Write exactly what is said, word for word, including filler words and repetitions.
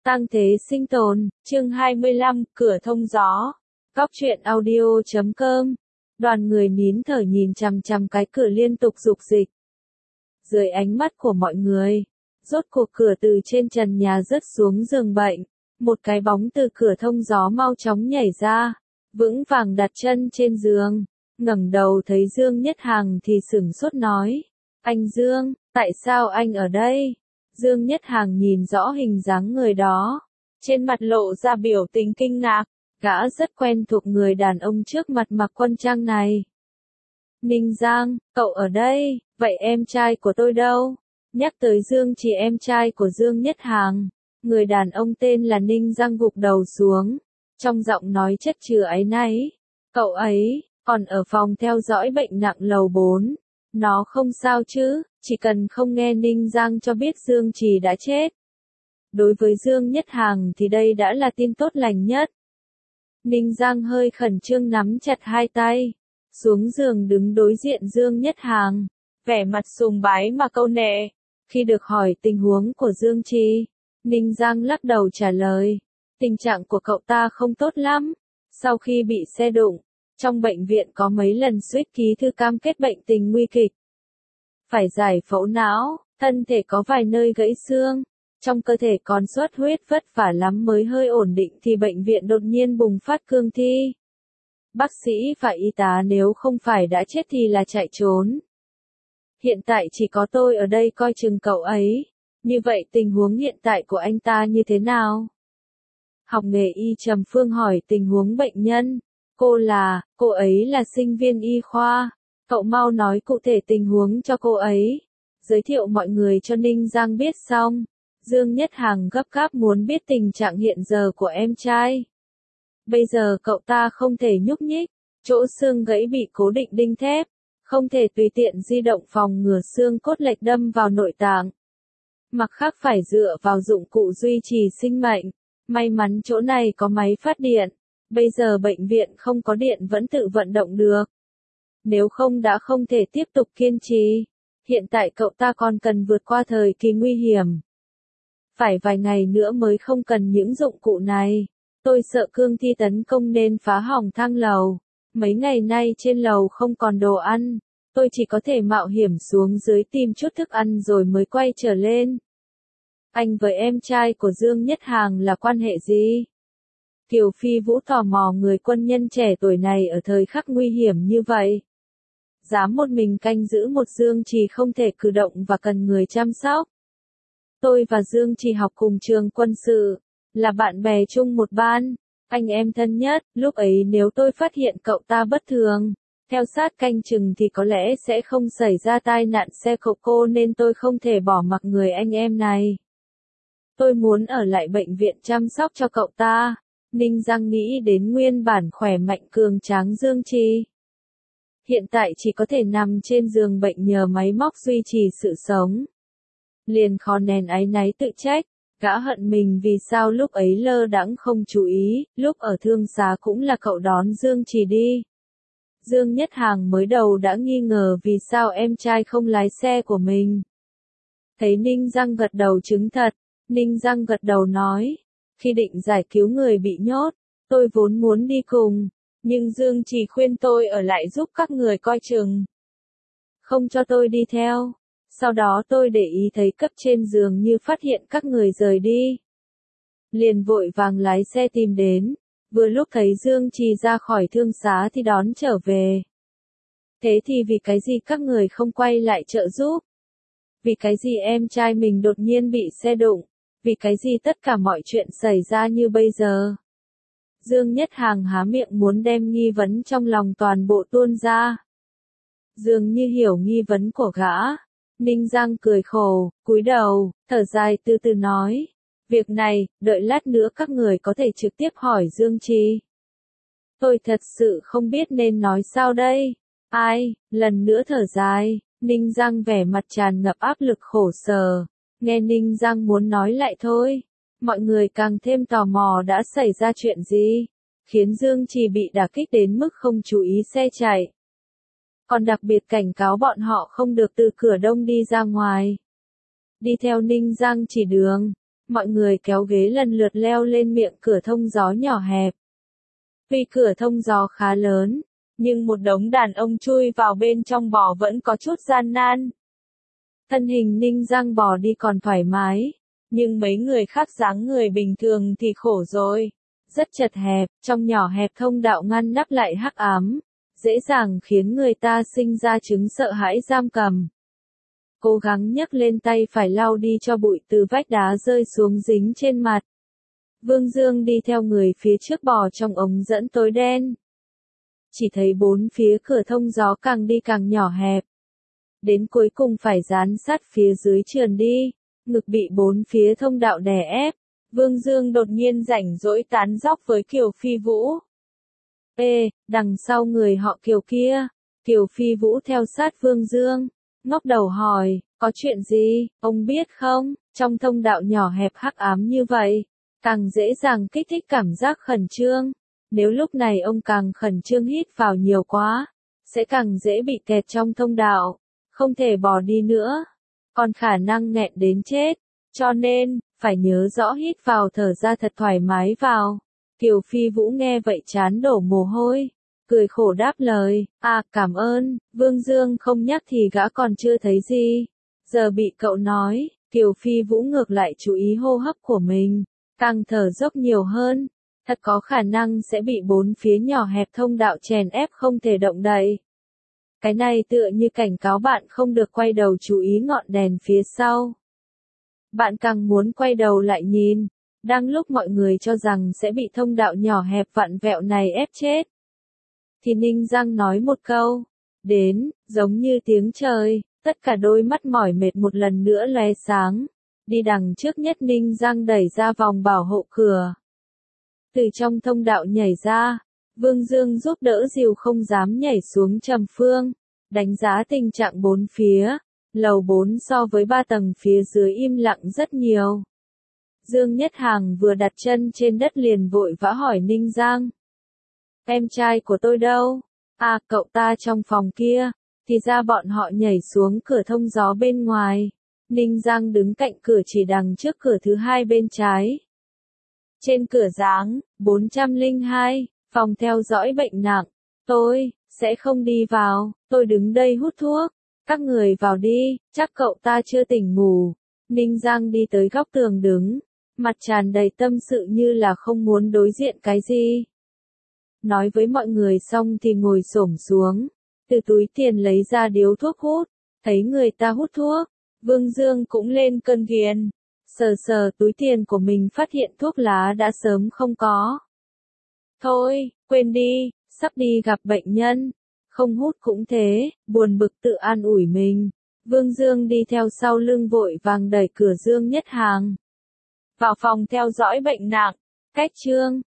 Tang thế sinh tồn, chương hai mươi lăm, cửa thông gió. Góc truyện audio chấm com. Đoàn người nín thở nhìn chằm chằm cái cửa liên tục rục dịch. Dưới ánh mắt của mọi người, rốt cuộc cửa từ trên trần nhà rớt xuống giường bệnh. Một cái bóng từ cửa thông gió mau chóng nhảy ra, vững vàng đặt chân trên giường. Ngẩng đầu thấy Dương Nhất Hằng thì sửng sốt nói: "Anh Dương, tại sao anh ở đây?" Dương Nhất Hằng nhìn rõ hình dáng người đó, trên mặt lộ ra biểu tình kinh ngạc, gã rất quen thuộc người đàn ông trước mặt mặc quân trang này. "Ninh Giang, cậu ở đây, vậy em trai của tôi đâu?" Nhắc tới Dương Chỉ, em trai của Dương Nhất Hằng, người đàn ông tên là Ninh Giang gục đầu xuống, trong giọng nói chất chứa áy náy. "Cậu ấy, còn ở phòng theo dõi bệnh nặng lầu bốn. Nó không sao chứ, chỉ cần không nghe Ninh Giang cho biết Dương Trì đã chết." Đối với Dương Nhất Hằng thì đây đã là tin tốt lành nhất. Ninh Giang hơi khẩn trương nắm chặt hai tay, xuống giường đứng đối diện Dương Nhất Hằng, vẻ mặt sùng bái mà câu nệ. Khi được hỏi tình huống của Dương Trì, Ninh Giang lắc đầu trả lời: "Tình trạng của cậu ta không tốt lắm. Sau khi bị xe đụng, trong bệnh viện có mấy lần suýt ký thư cam kết bệnh tình nguy kịch. Phải giải phẫu não, thân thể có vài nơi gãy xương, trong cơ thể còn xuất huyết, vất vả lắm mới hơi ổn định thì bệnh viện đột nhiên bùng phát cương thi. Bác sĩ và y tá nếu không phải đã chết thì là chạy trốn. Hiện tại chỉ có tôi ở đây coi chừng cậu ấy. Như vậy tình huống hiện tại của anh ta như thế nào?" Học nghề y Trầm Phương hỏi tình huống bệnh nhân. "Cô là, cô ấy là sinh viên y khoa. Cậu mau nói cụ thể tình huống cho cô ấy." Giới thiệu mọi người cho Ninh Giang biết xong, Dương Nhất Hằng gấp gáp muốn biết tình trạng hiện giờ của em trai. Bây giờ cậu ta không thể nhúc nhích, chỗ xương gãy bị cố định đinh thép, không thể tùy tiện di động phòng ngừa xương cốt lệch đâm vào nội tạng. Mặt khác phải dựa vào dụng cụ duy trì sinh mệnh. May mắn chỗ này có máy phát điện. Bây giờ bệnh viện không có điện vẫn tự vận động được. Nếu không đã không thể tiếp tục kiên trì. Hiện tại cậu ta còn cần vượt qua thời kỳ nguy hiểm. Phải vài ngày nữa mới không cần những dụng cụ này. Tôi sợ cương thi tấn công nên phá hỏng thang lầu. Mấy ngày nay trên lầu không còn đồ ăn. Tôi chỉ có thể mạo hiểm xuống dưới tìm chút thức ăn rồi mới quay trở lên." "Anh với em trai của Dương Nhất Hằng là quan hệ gì?" Kiều Phi Vũ tò mò người quân nhân trẻ tuổi này ở thời khắc nguy hiểm như vậy. Dám một mình canh giữ một Dương Trì không thể cử động và cần người chăm sóc. "Tôi và Dương Trì học cùng trường quân sự, là bạn bè chung một ban, anh em thân nhất. Lúc ấy nếu tôi phát hiện cậu ta bất thường, theo sát canh chừng thì có lẽ sẽ không xảy ra tai nạn xe cộ cô nên tôi không thể bỏ mặc người anh em này. Tôi muốn ở lại bệnh viện chăm sóc cho cậu ta." Ninh Giang nghĩ đến nguyên bản khỏe mạnh cường tráng Dương Trì. Hiện tại chỉ có thể nằm trên giường bệnh nhờ máy móc duy trì sự sống. Liền khó nén áy náy tự trách, gã hận mình vì sao lúc ấy lơ đãng không chú ý, lúc ở thương xá cũng là cậu đón Dương Trì đi. Dương Nhất Hằng mới đầu đã nghi ngờ vì sao em trai không lái xe của mình. Thấy Ninh Giang gật đầu chứng thật, Ninh Giang gật đầu nói: "Khi định giải cứu người bị nhốt, tôi vốn muốn đi cùng, nhưng Dương Trì khuyên tôi ở lại giúp các người coi chừng, không cho tôi đi theo. Sau đó tôi để ý thấy cấp trên giường như phát hiện các người rời đi. Liền vội vàng lái xe tìm đến, vừa lúc thấy Dương Trì ra khỏi thương xá thì đón trở về. Thế thì vì cái gì các người không quay lại trợ giúp? Vì cái gì em trai mình đột nhiên bị xe đụng? Vì cái gì tất cả mọi chuyện xảy ra như bây giờ?" Dương Nhất Hằng há miệng muốn đem nghi vấn trong lòng toàn bộ tuôn ra. Dường như hiểu nghi vấn của gã, Ninh Giang cười khổ, cúi đầu, thở dài từ từ nói: "Việc này, đợi lát nữa các người có thể trực tiếp hỏi Dương Trì. Tôi thật sự không biết nên nói sao đây." "Ai?" Lần nữa thở dài, Ninh Giang vẻ mặt tràn ngập áp lực khổ sở. Nghe Ninh Giang muốn nói lại thôi, mọi người càng thêm tò mò đã xảy ra chuyện gì, khiến Dương Trì bị đả kích đến mức không chú ý xe chạy. Còn đặc biệt cảnh cáo bọn họ không được từ cửa đông đi ra ngoài. Đi theo Ninh Giang chỉ đường, mọi người kéo ghế lần lượt leo lên miệng cửa thông gió nhỏ hẹp. Vì cửa thông gió khá lớn, nhưng một đống đàn ông chui vào bên trong bò vẫn có chút gian nan. Thân hình Ninh Giang bò đi còn thoải mái, nhưng mấy người khác dáng người bình thường thì khổ rồi. Rất chật hẹp, trong nhỏ hẹp thông đạo ngăn nắp lại hắc ám, dễ dàng khiến người ta sinh ra chứng sợ hãi giam cầm. Cố gắng nhấc lên tay phải lau đi cho bụi từ vách đá rơi xuống dính trên mặt. Vương Dương đi theo người phía trước bò trong ống dẫn tối đen. Chỉ thấy bốn phía cửa thông gió càng đi càng nhỏ hẹp. Đến cuối cùng phải dán sát phía dưới trườn đi, ngực bị bốn phía thông đạo đè ép. Vương Dương đột nhiên rảnh rỗi tán dóc với Kiều Phi Vũ. Ê, đằng sau người họ Kiều kia. Kiều Phi Vũ theo sát Vương Dương, ngóc đầu hỏi, có chuyện gì, ông biết không, trong thông đạo nhỏ hẹp hắc ám như vậy, càng dễ dàng kích thích cảm giác khẩn trương. Nếu lúc này ông càng khẩn trương hít vào nhiều quá, sẽ càng dễ bị kẹt trong thông đạo, không thể bỏ đi nữa, còn khả năng nghẹn đến chết. Cho nên, phải nhớ rõ hít vào thở ra thật thoải mái vào. Kiều Phi Vũ nghe vậy chán đổ mồ hôi, cười khổ đáp lời, à cảm ơn, Vương Dương không nhắc thì gã còn chưa thấy gì. Giờ bị cậu nói, Kiều Phi Vũ ngược lại chú ý hô hấp của mình, càng thở dốc nhiều hơn, thật có khả năng sẽ bị bốn phía nhỏ hẹp thông đạo chèn ép không thể động đậy. Cái này tựa như cảnh cáo bạn không được quay đầu chú ý ngọn đèn phía sau. Bạn càng muốn quay đầu lại nhìn, đang lúc mọi người cho rằng sẽ bị thông đạo nhỏ hẹp vặn vẹo này ép chết. Thì Ninh Giang nói một câu, đến, giống như tiếng trời, tất cả đôi mắt mỏi mệt một lần nữa lóe sáng. Đi đằng trước nhất Ninh Giang đẩy ra vòng bảo hộ cửa. Từ trong thông đạo nhảy ra, Vương Dương giúp đỡ Diều không dám nhảy xuống trầm phương, đánh giá tình trạng bốn phía. Lầu bốn so với ba tầng phía dưới im lặng rất nhiều. Dương Nhất Hàng vừa đặt chân trên đất liền vội vã hỏi Ninh Giang. Em trai của tôi đâu? À, cậu ta trong phòng kia. Thì ra bọn họ nhảy xuống cửa thông gió bên ngoài. Ninh Giang đứng cạnh cửa chỉ đằng trước cửa thứ hai bên trái. Trên cửa dáng, bốn trăm lẻ hai, phòng theo dõi bệnh nặng. Tôi, sẽ không đi vào, tôi đứng đây hút thuốc. Các người vào đi, chắc cậu ta chưa tỉnh ngủ. Ninh Giang đi tới góc tường đứng, mặt tràn đầy tâm sự như là không muốn đối diện cái gì. Nói với mọi người xong thì ngồi xổm xuống, từ túi tiền lấy ra điếu thuốc hút, thấy người ta hút thuốc, Vương Dương cũng lên cơn ghiền, sờ sờ túi tiền của mình phát hiện thuốc lá đã sớm không có. Thôi, quên đi, sắp đi gặp bệnh nhân. Không hút cũng thế, buồn bực tự an ủi mình. Vương Dương đi theo sau lưng vội vàng đẩy cửa Dương Nhất Hàng vào phòng theo dõi bệnh nặng. Cách chương